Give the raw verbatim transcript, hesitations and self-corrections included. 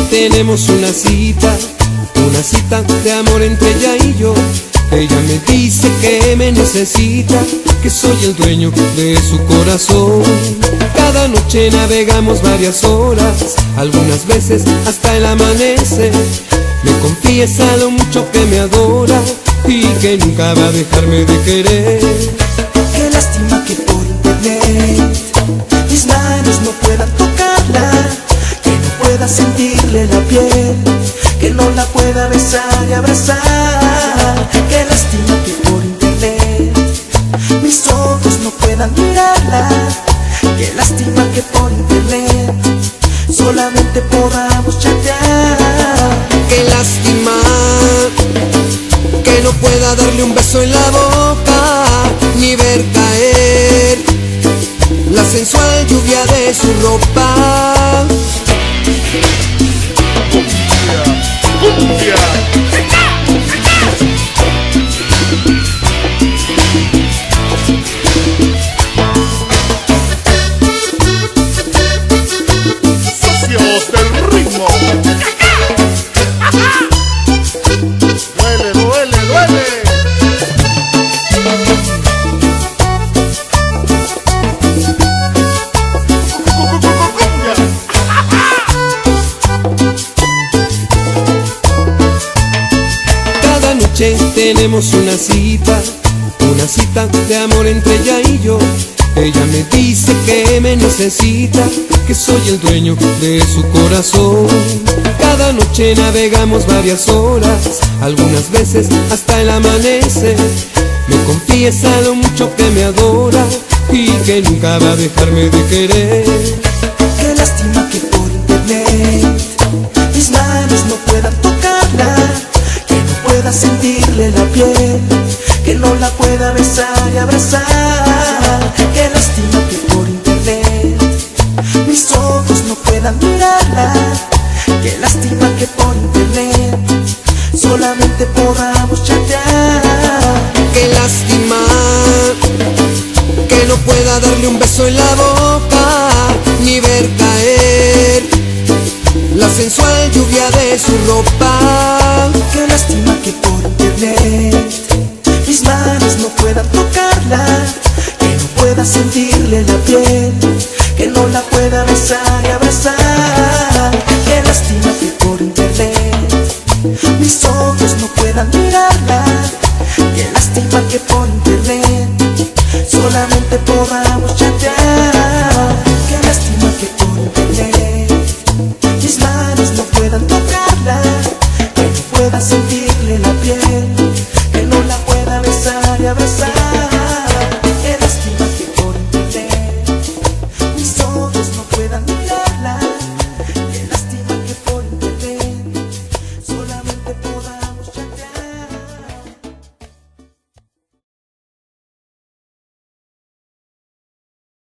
tenemos una cita, una cita de amor entre ella y yo. Ella me dice que me necesita, que soy el dueño de su corazón. Cada noche navegamos varias horas, algunas veces hasta el amanecer. Me confiesa lo mucho que me adora y que nunca va a dejarme de querer. Qué lástima que por internet mis manos no puedan tocarla, que no pueda sentirle la piel, que no la pueda besar y abrazar. Qué lástima que por internet mis ojos no puedan mirarla. Qué lástima que por internet solamente podamos chatear. Qué lástima que no pueda darle un beso en la boca, ni ver caer la sensual lluvia de su ropa. ¡Cumbia! ¡Socios del ritmo! ¡Duele, duele, duele! Cada noche tenemos una cita, una cita de amor entre ella y yo. Ella me dice que me necesita, que soy el dueño de su corazón. Cada noche navegamos varias horas, algunas veces hasta el amanecer. Me confiesa lo mucho que me adora y que nunca va a dejarme de querer. Qué lástima que por internet mis manos no puedan tocarla, que no pueda sentirle la piel, que no la pueda besar y abrazar. Qué lástima que por internet mis ojos no puedan mirarla. Qué lástima que por internet solamente podamos chatear. Qué lástima que no pueda darle un beso en la boca, ni ver caer la sensual lluvia de su ropa. Qué lástima que